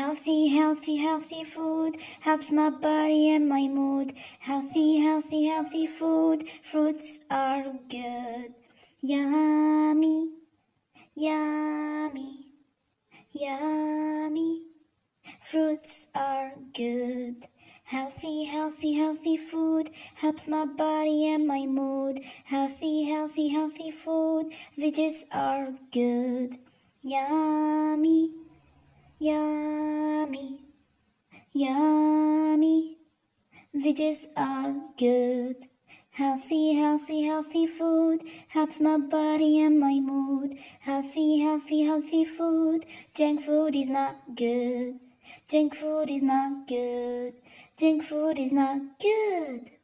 Healthy, healthy, healthy food helps my body and my mood. Healthy, healthy, healthy food. Fruits are good. Yummy, yummy, yummy. Fruits are good. Healthy, healthy, healthy food helps my body and my mood. Healthy, healthy, healthy food. Veggies are good. Yummy, yummy, yummy. Veggies are good. Healthy, healthy, healthy food helps my body and my mood. Healthy, healthy, healthy food. Junk food is not good. Junk food is not good. Junk food is not good.